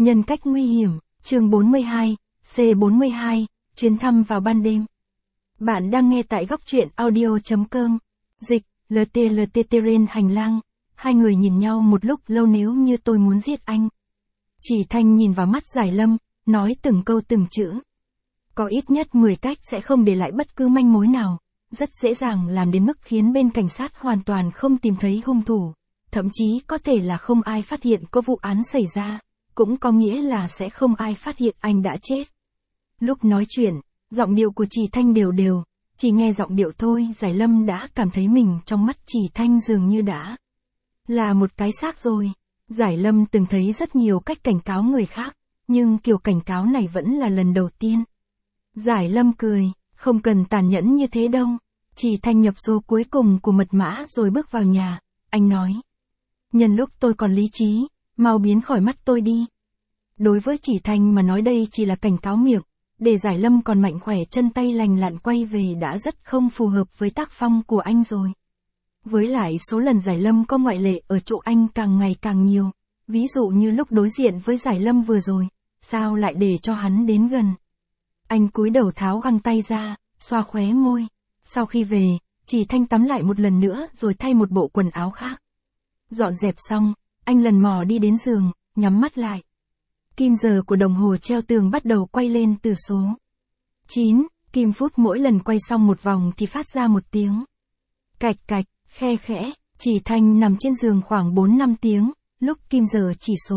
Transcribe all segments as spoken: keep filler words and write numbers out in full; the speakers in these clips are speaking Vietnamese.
Nhân cách nguy hiểm, chương bốn mươi hai, C bốn mươi hai, chuyến thăm vào ban đêm. Bạn đang nghe tại góc truyện audio chấm com. Dịch, lờ tê lờ tê trên hành lang. Hai người nhìn nhau một lúc lâu. Nếu như tôi muốn giết anh. Chỉ Thanh nhìn vào mắt Giải Lâm, nói từng câu từng chữ. Có ít nhất mười cách sẽ không để lại bất cứ manh mối nào. Rất dễ dàng làm đến mức khiến bên cảnh sát hoàn toàn không tìm thấy hung thủ. Thậm chí có thể là không ai phát hiện có vụ án xảy ra. Cũng có nghĩa là sẽ không ai phát hiện anh đã chết. Lúc nói chuyện, giọng điệu của Chỉ Thanh đều đều, chỉ nghe giọng điệu thôi Giải Lâm đã cảm thấy mình trong mắt Chỉ Thanh dường như đã là một cái xác rồi. Giải Lâm từng thấy rất nhiều cách cảnh cáo người khác, nhưng kiểu cảnh cáo này vẫn là lần đầu tiên. Giải Lâm cười, không cần tàn nhẫn như thế đâu. Chỉ Thanh nhập số cuối cùng của mật mã rồi bước vào nhà, anh nói. Nhân lúc tôi còn lý trí, mau biến khỏi mắt tôi đi. Đối với Chỉ Thanh mà nói đây chỉ là cảnh cáo miệng, để Giải Lâm còn mạnh khỏe chân tay lành lặn quay về đã rất không phù hợp với tác phong của anh rồi. Với lại số lần Giải Lâm có ngoại lệ ở chỗ anh càng ngày càng nhiều, ví dụ như lúc đối diện với Giải Lâm vừa rồi, sao lại để cho hắn đến gần. Anh cúi đầu tháo găng tay ra, xoa khóe môi, sau khi về, Chỉ Thanh tắm lại một lần nữa rồi thay một bộ quần áo khác. Dọn dẹp xong, anh lần mò đi đến giường, nhắm mắt lại. Kim giờ của đồng hồ treo tường bắt đầu quay lên từ số chín, kim phút mỗi lần quay xong một vòng thì phát ra một tiếng. Cạch cạch, khe khẽ, Chỉ Thanh nằm trên giường khoảng bốn năm tiếng, lúc kim giờ chỉ số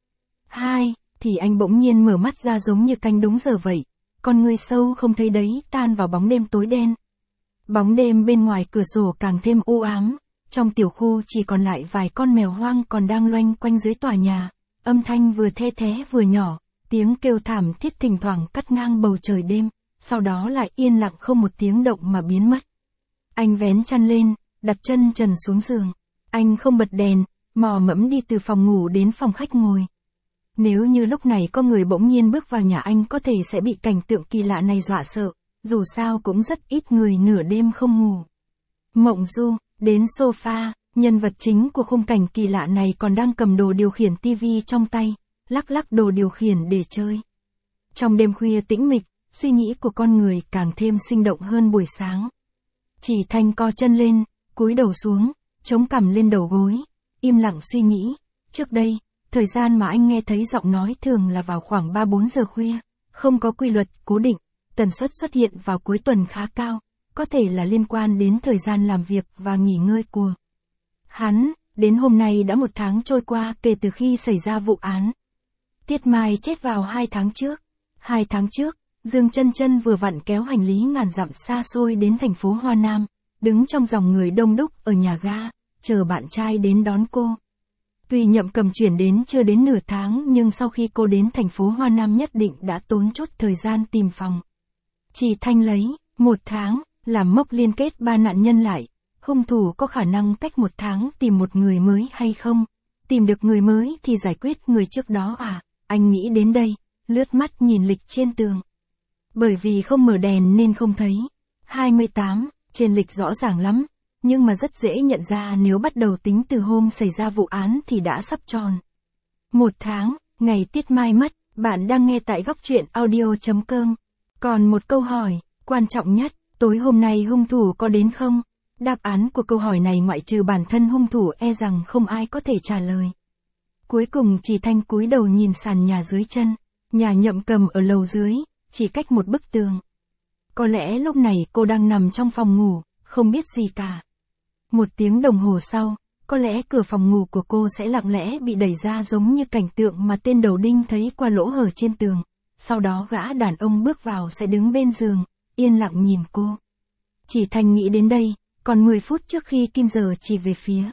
hai, thì anh bỗng nhiên mở mắt ra giống như canh đúng giờ vậy, con người sâu không thấy đấy tan vào bóng đêm tối đen. Bóng đêm bên ngoài cửa sổ càng thêm u ám, trong tiểu khu chỉ còn lại vài con mèo hoang còn đang loanh quanh dưới tòa nhà. Âm thanh vừa the thé vừa nhỏ, tiếng kêu thảm thiết thỉnh thoảng cắt ngang bầu trời đêm, sau đó lại yên lặng không một tiếng động mà biến mất. Anh vén chăn lên, đặt chân trần xuống giường. Anh không bật đèn, mò mẫm đi từ phòng ngủ đến phòng khách ngồi. Nếu như lúc này có người bỗng nhiên bước vào nhà anh có thể sẽ bị cảnh tượng kỳ lạ này dọa sợ, dù sao cũng rất ít người nửa đêm không ngủ. Mộng Du, đến sofa. Nhân vật chính của khung cảnh kỳ lạ này còn đang cầm đồ điều khiển tivi trong tay, lắc lắc đồ điều khiển để chơi. Trong đêm khuya tĩnh mịch, suy nghĩ của con người càng thêm sinh động hơn buổi sáng. Chỉ Thanh co chân lên, cúi đầu xuống, chống cằm lên đầu gối, im lặng suy nghĩ. Trước đây, thời gian mà anh nghe thấy giọng nói thường là vào khoảng ba bốn giờ khuya, không có quy luật cố định, tần suất xuất hiện vào cuối tuần khá cao, có thể là liên quan đến thời gian làm việc và nghỉ ngơi của hắn. Đến hôm nay đã một tháng trôi qua kể từ khi xảy ra vụ án. Tiết Mai chết vào hai tháng trước. Hai tháng trước, Dương Chân Chân vừa vặn kéo hành lý ngàn dặm xa xôi đến thành phố Hoa Nam, đứng trong dòng người đông đúc ở nhà ga, chờ bạn trai đến đón cô. Tuy Nhậm Cầm chuyển đến chưa đến nửa tháng nhưng sau khi cô đến thành phố Hoa Nam nhất định đã tốn chút thời gian tìm phòng. Chỉ Thanh lấy một tháng làm mốc liên kết ba nạn nhân lại. Hung thủ có khả năng cách một tháng tìm một người mới hay không? Tìm được người mới thì giải quyết người trước đó à? Anh nghĩ đến đây, lướt mắt nhìn lịch trên tường. Bởi vì không mở đèn nên không thấy. hai mươi tám, trên lịch rõ ràng lắm, nhưng mà rất dễ nhận ra nếu bắt đầu tính từ hôm xảy ra vụ án thì đã sắp tròn một tháng, ngày Tiết Mai mất. Bạn đang nghe tại góc truyện audio chấm com. Còn một câu hỏi, quan trọng nhất, tối hôm nay hung thủ có đến không? Đáp án của câu hỏi này ngoại trừ bản thân hung thủ e rằng không ai có thể trả lời. Cuối cùng Chỉ Thanh cúi đầu nhìn sàn nhà dưới chân, nhà Nhậm Cầm ở lầu dưới, chỉ cách một bức tường. Có lẽ lúc này cô đang nằm trong phòng ngủ, không biết gì cả. Một tiếng đồng hồ sau, có lẽ cửa phòng ngủ của cô sẽ lặng lẽ bị đẩy ra giống như cảnh tượng mà tên đầu đinh thấy qua lỗ hở trên tường. Sau đó gã đàn ông bước vào sẽ đứng bên giường, yên lặng nhìn cô. Chỉ Thanh nghĩ đến đây. Còn mười phút trước khi kim giờ chỉ về phía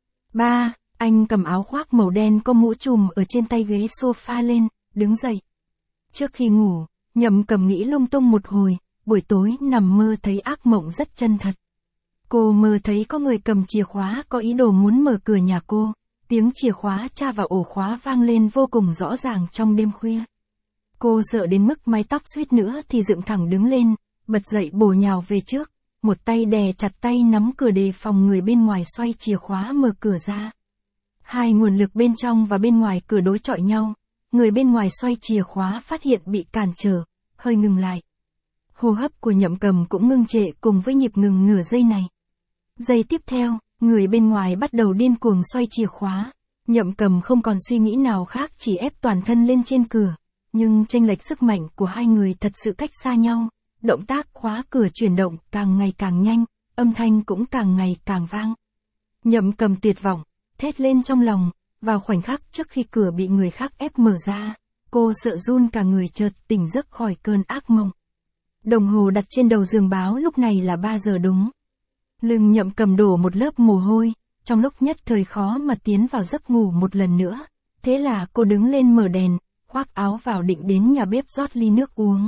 ba, anh cầm áo khoác màu đen có mũ trùm ở trên tay ghế sofa lên, đứng dậy. Trước khi ngủ, Nhậm Cầm nghĩ lung tung một hồi, buổi tối nằm mơ thấy ác mộng rất chân thật. Cô mơ thấy có người cầm chìa khóa có ý đồ muốn mở cửa nhà cô, tiếng chìa khóa tra vào ổ khóa vang lên vô cùng rõ ràng trong đêm khuya. Cô sợ đến mức mái tóc suýt nữa thì dựng thẳng đứng lên, bật dậy bổ nhào về trước. Một tay đè chặt tay nắm cửa đề phòng người bên ngoài xoay chìa khóa mở cửa ra. Hai nguồn lực bên trong và bên ngoài cửa đối chọi nhau, người bên ngoài xoay chìa khóa phát hiện bị cản trở, hơi ngừng lại. Hô hấp của Nhậm Cầm cũng ngưng trệ cùng với nhịp ngừng nửa giây này. Giây tiếp theo, người bên ngoài bắt đầu điên cuồng xoay chìa khóa. Nhậm Cầm không còn suy nghĩ nào khác, chỉ ép toàn thân lên trên cửa. Nhưng chênh lệch sức mạnh của hai người thật sự cách xa nhau. Động tác khóa cửa chuyển động càng ngày càng nhanh, âm thanh cũng càng ngày càng vang. Nhậm Cầm tuyệt vọng, thét lên trong lòng. Vào khoảnh khắc trước khi cửa bị người khác ép mở ra, cô sợ run cả người, chợt tỉnh giấc khỏi cơn ác mộng. Đồng hồ đặt trên đầu giường báo lúc này là ba giờ đúng. Lưng Nhậm Cầm đổ một lớp mồ hôi, trong lúc nhất thời khó mà tiến vào giấc ngủ một lần nữa. Thế là cô đứng lên mở đèn, khoác áo vào định đến nhà bếp rót ly nước uống.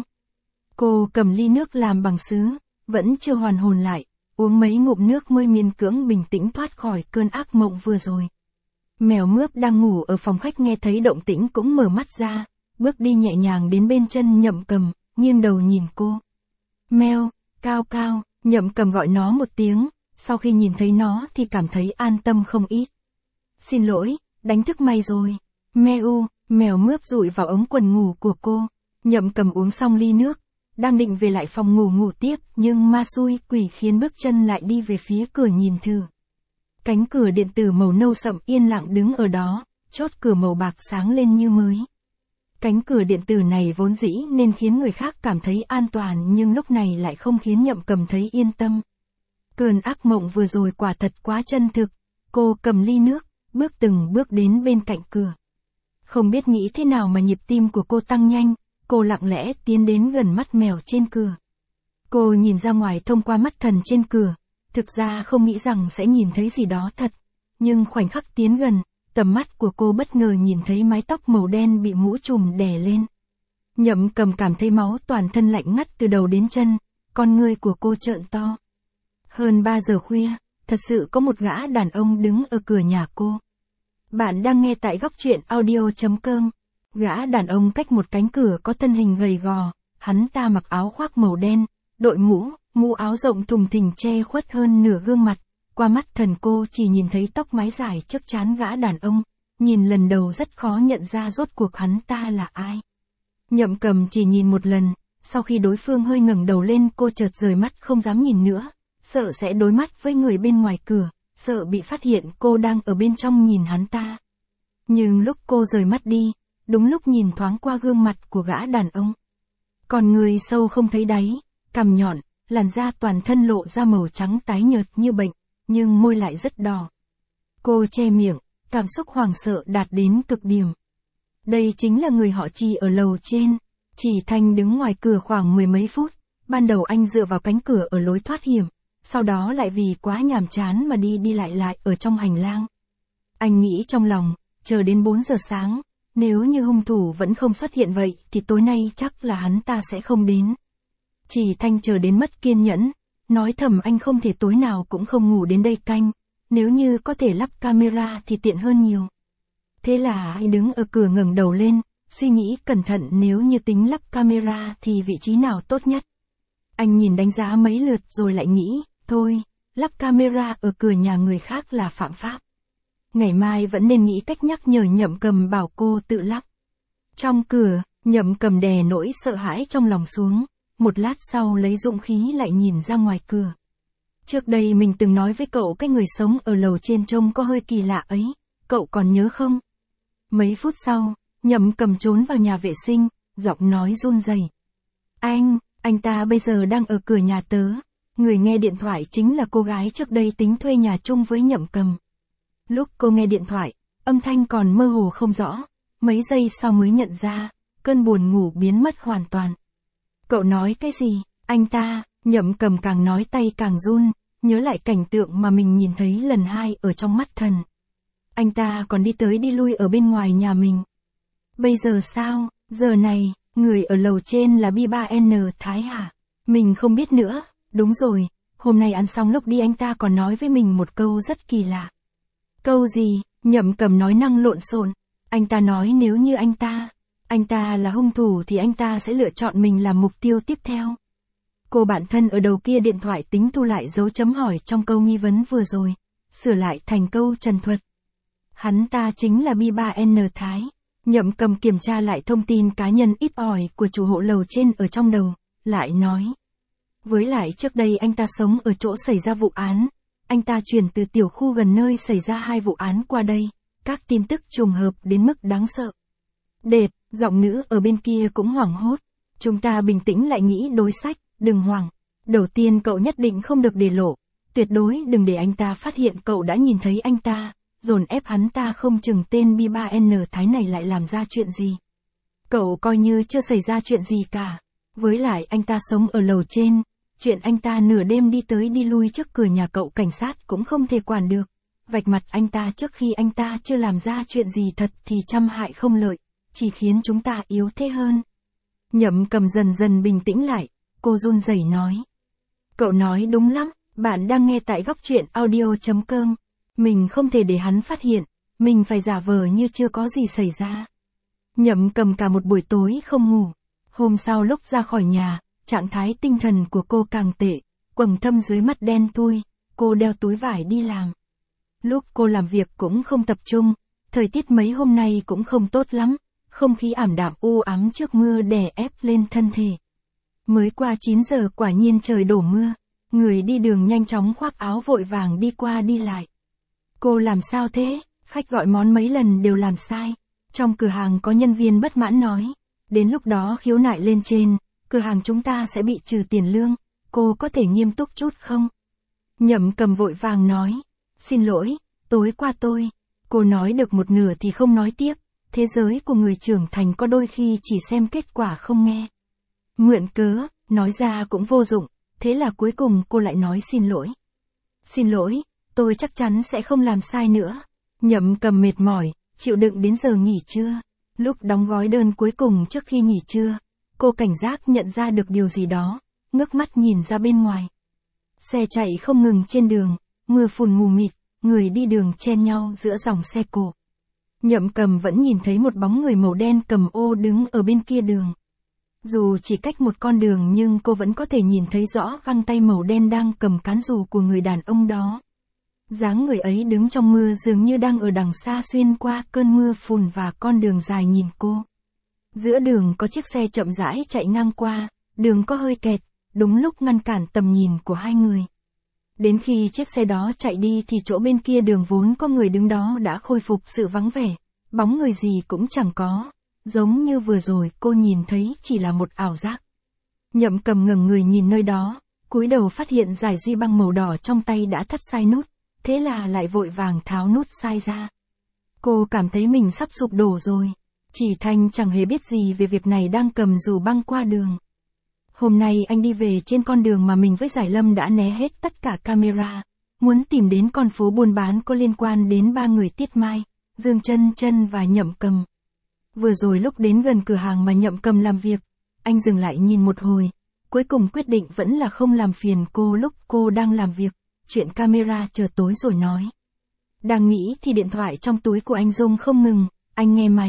Cô cầm ly nước làm bằng sứ, vẫn chưa hoàn hồn lại, uống mấy ngụm nước mới miễn cưỡng bình tĩnh thoát khỏi cơn ác mộng vừa rồi. Mèo Mướp đang ngủ ở phòng khách nghe thấy động tĩnh cũng mở mắt ra, bước đi nhẹ nhàng đến bên chân Nhậm Cầm, nghiêng đầu nhìn cô. Mèo, Cao Cao, Nhậm Cầm gọi nó một tiếng, sau khi nhìn thấy nó thì cảm thấy an tâm không ít. Xin lỗi, đánh thức mày rồi. Meo, Mèo Mướp dụi vào ống quần ngủ của cô. Nhậm Cầm uống xong ly nước, đang định về lại phòng ngủ ngủ tiếp, nhưng ma xui quỷ khiến bước chân lại đi về phía cửa nhìn thử. Cánh cửa điện tử màu nâu sậm yên lặng đứng ở đó, chốt cửa màu bạc sáng lên như mới. Cánh cửa điện tử này vốn dĩ nên khiến người khác cảm thấy an toàn, nhưng lúc này lại không khiến Nhậm Cầm thấy yên tâm. Cơn ác mộng vừa rồi quả thật quá chân thực. Cô cầm ly nước, bước từng bước đến bên cạnh cửa. Không biết nghĩ thế nào mà nhịp tim của cô tăng nhanh, cô lặng lẽ tiến đến gần mắt mèo trên cửa. Cô nhìn ra ngoài thông qua mắt thần trên cửa. Thực ra không nghĩ rằng sẽ nhìn thấy gì đó thật, nhưng khoảnh khắc tiến gần, tầm mắt của cô bất ngờ nhìn thấy mái tóc màu đen bị mũ trùm đè lên. Nhậm Cầm cảm thấy máu toàn thân lạnh ngắt từ đầu đến chân, con ngươi của cô trợn to. Hơn ba giờ khuya, thật sự có một gã đàn ông đứng ở cửa nhà cô. Bạn đang nghe tại góc truyện audio chấm com. Gã đàn ông cách một cánh cửa có thân hình gầy gò, hắn ta mặc áo khoác màu đen, đội mũ, mũ áo rộng thùng thình che khuất hơn nửa gương mặt. Qua mắt thần cô chỉ nhìn thấy tóc mái dài trước trán gã đàn ông, nhìn lần đầu rất khó nhận ra rốt cuộc hắn ta là ai. Nhậm Cầm chỉ nhìn một lần, sau khi đối phương hơi ngẩng đầu lên cô chợt rời mắt không dám nhìn nữa, sợ sẽ đối mắt với người bên ngoài cửa, sợ bị phát hiện cô đang ở bên trong nhìn hắn ta. Nhưng lúc cô rời mắt đi, đúng lúc nhìn thoáng qua gương mặt của gã đàn ông. Còn người sâu không thấy đáy, cằm nhọn, làn da toàn thân lộ ra màu trắng tái nhợt như bệnh, nhưng môi lại rất đỏ. Cô che miệng, cảm xúc hoảng sợ đạt đến cực điểm. Đây chính là người họ Trì ở lầu trên. Trì Thanh đứng ngoài cửa khoảng mười mấy phút, ban đầu anh dựa vào cánh cửa ở lối thoát hiểm, sau đó lại vì quá nhàm chán mà đi đi lại lại ở trong hành lang. Anh nghĩ trong lòng, chờ đến bốn giờ sáng, nếu như hung thủ vẫn không xuất hiện vậy thì tối nay chắc là hắn ta sẽ không đến. Trì Thanh chờ đến mất kiên nhẫn, nói thầm anh không thể tối nào cũng không ngủ đến đây canh, nếu như có thể lắp camera thì tiện hơn nhiều. Thế là anh đứng ở cửa ngẩng đầu lên, suy nghĩ cẩn thận nếu như tính lắp camera thì vị trí nào tốt nhất. Anh nhìn đánh giá mấy lượt rồi lại nghĩ, thôi, lắp camera ở cửa nhà người khác là phạm pháp. Ngày mai vẫn nên nghĩ cách nhắc nhở Nhậm Cầm bảo cô tự lắp. Trong cửa, Nhậm Cầm đè nỗi sợ hãi trong lòng xuống, một lát sau lấy dũng khí lại nhìn ra ngoài cửa. Trước đây mình từng nói với cậu cái người sống ở lầu trên trông có hơi kỳ lạ ấy, cậu còn nhớ không? Mấy phút sau, Nhậm Cầm trốn vào nhà vệ sinh, giọng nói run rẩy. Anh, anh ta bây giờ đang ở cửa nhà tớ. Người nghe điện thoại chính là cô gái trước đây tính thuê nhà chung với Nhậm Cầm. Lúc cô nghe điện thoại, âm thanh còn mơ hồ không rõ, mấy giây sau mới nhận ra, cơn buồn ngủ biến mất hoàn toàn. Cậu nói cái gì? Anh ta, Nhậm Cầm càng nói tay càng run, nhớ lại cảnh tượng mà mình nhìn thấy lần hai ở trong mắt thần. Anh ta còn đi tới đi lui ở bên ngoài nhà mình. Bây giờ sao? Giờ này, người ở lầu trên là B ba N Thái hả? Mình không biết nữa. Đúng rồi, hôm nay ăn xong lúc đi anh ta còn nói với mình một câu rất kỳ lạ. Câu gì? Nhậm Cầm nói năng lộn xộn. Anh ta nói nếu như anh ta, anh ta là hung thủ thì anh ta sẽ lựa chọn mình làm mục tiêu tiếp theo. Cô bạn thân ở đầu kia điện thoại tính thu lại dấu chấm hỏi trong câu nghi vấn vừa rồi, sửa lại thành câu trần thuật. Hắn ta chính là B ba N Thái. Nhậm Cầm kiểm tra lại thông tin cá nhân ít ỏi của chủ hộ lầu trên ở trong đầu, lại nói. Với lại trước đây anh ta sống ở chỗ xảy ra vụ án, anh ta chuyển từ tiểu khu gần nơi xảy ra hai vụ án qua đây, các tin tức trùng hợp đến mức đáng sợ. Đệt, giọng nữ ở bên kia cũng hoảng hốt. Chúng ta bình tĩnh lại nghĩ đối sách, đừng hoảng. Đầu tiên cậu nhất định không được để lộ, tuyệt đối đừng để anh ta phát hiện cậu đã nhìn thấy anh ta, dồn ép hắn ta không chừng tên B ba N Thái này lại làm ra chuyện gì. Cậu coi như chưa xảy ra chuyện gì cả. Với lại anh ta sống ở lầu trên, chuyện anh ta nửa đêm đi tới đi lui trước cửa nhà cậu cảnh sát cũng không thể quản được. Vạch mặt anh ta trước khi anh ta chưa làm ra chuyện gì thật thì trăm hại không lợi, chỉ khiến chúng ta yếu thế hơn. Nhậm Cầm dần dần bình tĩnh lại, cô run rẩy nói. Cậu nói đúng lắm, bạn đang nghe tại góc truyện audio.com. Mình không thể để hắn phát hiện, mình phải giả vờ như chưa có gì xảy ra. Nhậm Cầm cả một buổi tối không ngủ. Hôm sau lúc ra khỏi nhà, trạng thái tinh thần của cô càng tệ, quầng thâm dưới mắt đen thui, cô đeo túi vải đi làm. Lúc cô làm việc cũng không tập trung, thời tiết mấy hôm nay cũng không tốt lắm, không khí ảm đạm u ám trước mưa đè ép lên thân thể. Mới qua chín giờ quả nhiên trời đổ mưa, người đi đường nhanh chóng khoác áo vội vàng đi qua đi lại. Cô làm sao thế? Khách gọi món mấy lần đều làm sai. Trong cửa hàng có nhân viên bất mãn nói, đến lúc đó khiếu nại lên trên, cửa hàng chúng ta sẽ bị trừ tiền lương, cô có thể nghiêm túc chút không? Nhậm Cầm vội vàng nói, xin lỗi, tối qua tôi. Cô nói được một nửa thì không nói tiếp, thế giới của người trưởng thành có đôi khi chỉ xem kết quả không nghe. Mượn cớ, nói ra cũng vô dụng, thế là cuối cùng cô lại nói xin lỗi. Xin lỗi, tôi chắc chắn sẽ không làm sai nữa. Nhậm Cầm mệt mỏi, chịu đựng đến giờ nghỉ trưa. Lúc đóng gói đơn cuối cùng trước khi nghỉ trưa, cô cảnh giác nhận ra được điều gì đó, ngước mắt nhìn ra bên ngoài. Xe chạy không ngừng trên đường, mưa phùn mù mịt, người đi đường chen nhau giữa dòng xe cộ. Nhậm Cầm vẫn nhìn thấy một bóng người màu đen cầm ô đứng ở bên kia đường. Dù chỉ cách một con đường nhưng cô vẫn có thể nhìn thấy rõ găng tay màu đen đang cầm cán dù của người đàn ông đó. Dáng người ấy đứng trong mưa dường như đang ở đằng xa xuyên qua cơn mưa phùn và con đường dài nhìn cô. Giữa đường có chiếc xe chậm rãi chạy ngang qua, đường có hơi kẹt, đúng lúc ngăn cản tầm nhìn của hai người. Đến khi chiếc xe đó chạy đi thì chỗ bên kia đường vốn có người đứng đó đã khôi phục sự vắng vẻ, bóng người gì cũng chẳng có, giống như vừa rồi cô nhìn thấy chỉ là một ảo giác. Nhậm Cầm ngẩng người nhìn nơi đó, cúi đầu phát hiện dải duy băng màu đỏ trong tay đã thắt sai nút, thế là lại vội vàng tháo nút sai ra. Cô cảm thấy mình sắp sụp đổ rồi. Chỉ Thanh chẳng hề biết gì về việc này đang cầm dù băng qua đường. Hôm nay anh đi về trên con đường mà mình với Giải Lâm đã né hết tất cả camera, muốn tìm đến con phố buôn bán có liên quan đến ba người Tiết Mai, Dương Chân Chân và Nhậm Cầm. Vừa rồi lúc đến gần cửa hàng mà Nhậm Cầm làm việc, anh dừng lại nhìn một hồi, cuối cùng quyết định vẫn là không làm phiền cô lúc cô đang làm việc, chuyện camera chờ tối rồi nói. Đang nghĩ thì điện thoại trong túi của anh rung không ngừng, anh nghe máy.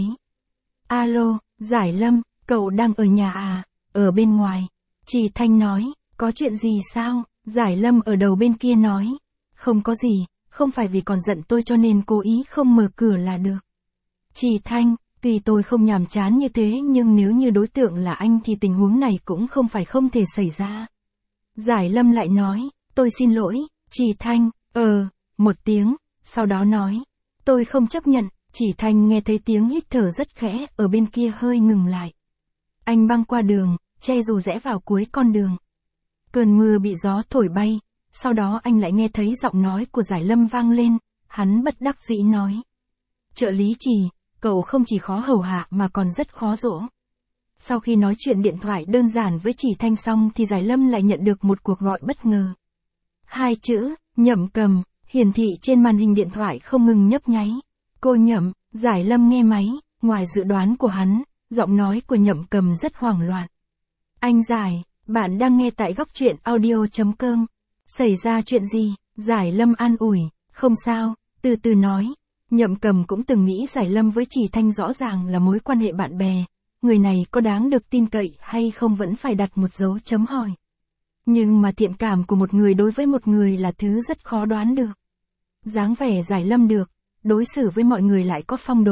Alo, Giải Lâm, cậu đang ở nhà à? Ở bên ngoài. Chỉ Thanh nói, có chuyện gì sao? Giải Lâm ở đầu bên kia nói, không có gì, không phải vì còn giận tôi cho nên cố ý không mở cửa là được. Chỉ Thanh, tuy tôi không nhàm chán như thế nhưng nếu như đối tượng là anh thì tình huống này cũng không phải không thể xảy ra. Giải Lâm lại nói, tôi xin lỗi. Chỉ Thanh, ờ, một tiếng, sau đó nói, tôi không chấp nhận. Chỉ Thanh nghe thấy tiếng hít thở rất khẽ ở bên kia hơi ngừng lại. Anh băng qua đường, che dù rẽ vào cuối con đường. Cơn mưa bị gió thổi bay, sau đó anh lại nghe thấy giọng nói của Giải Lâm vang lên, hắn bất đắc dĩ nói. Trợ lý Chỉ, cậu không chỉ khó hầu hạ mà còn rất khó dỗ. Sau khi nói chuyện điện thoại đơn giản với Chỉ Thanh xong thì Giải Lâm lại nhận được một cuộc gọi bất ngờ. Hai chữ, Nhậm Cầm, hiển thị trên màn hình điện thoại không ngừng nhấp nháy. Cô Nhậm, Giải Lâm nghe máy, ngoài dự đoán của hắn, giọng nói của Nhậm Cầm rất hoảng loạn. Anh Giải, bạn đang nghe tại góc truyện audio.com. Xảy ra chuyện gì? Giải Lâm an ủi, không sao, từ từ nói. Nhậm Cầm cũng từng nghĩ Giải Lâm với Chỉ Thanh rõ ràng là mối quan hệ bạn bè, người này có đáng được tin cậy hay không vẫn phải đặt một dấu chấm hỏi. Nhưng mà thiện cảm của một người đối với một người là thứ rất khó đoán được. Dáng vẻ Giải Lâm được, đối xử với mọi người lại có phong độ,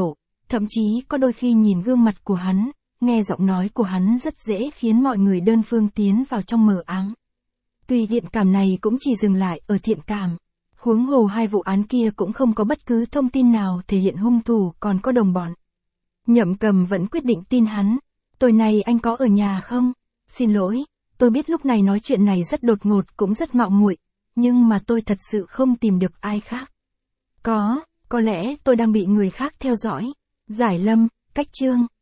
thậm chí có đôi khi nhìn gương mặt của hắn, nghe giọng nói của hắn rất dễ khiến mọi người đơn phương tiến vào trong mờ ám. Tuy thiện cảm này cũng chỉ dừng lại ở thiện cảm. Huống hồ hai vụ án kia cũng không có bất cứ thông tin nào thể hiện hung thủ còn có đồng bọn. Nhậm Cầm vẫn quyết định tin hắn. Tối nay anh có ở nhà không? Xin lỗi, tôi biết lúc này nói chuyện này rất đột ngột cũng rất mạo muội, nhưng mà tôi thật sự không tìm được ai khác. Có, có lẽ tôi đang bị người khác theo dõi. Giải Lâm, Cách Chương.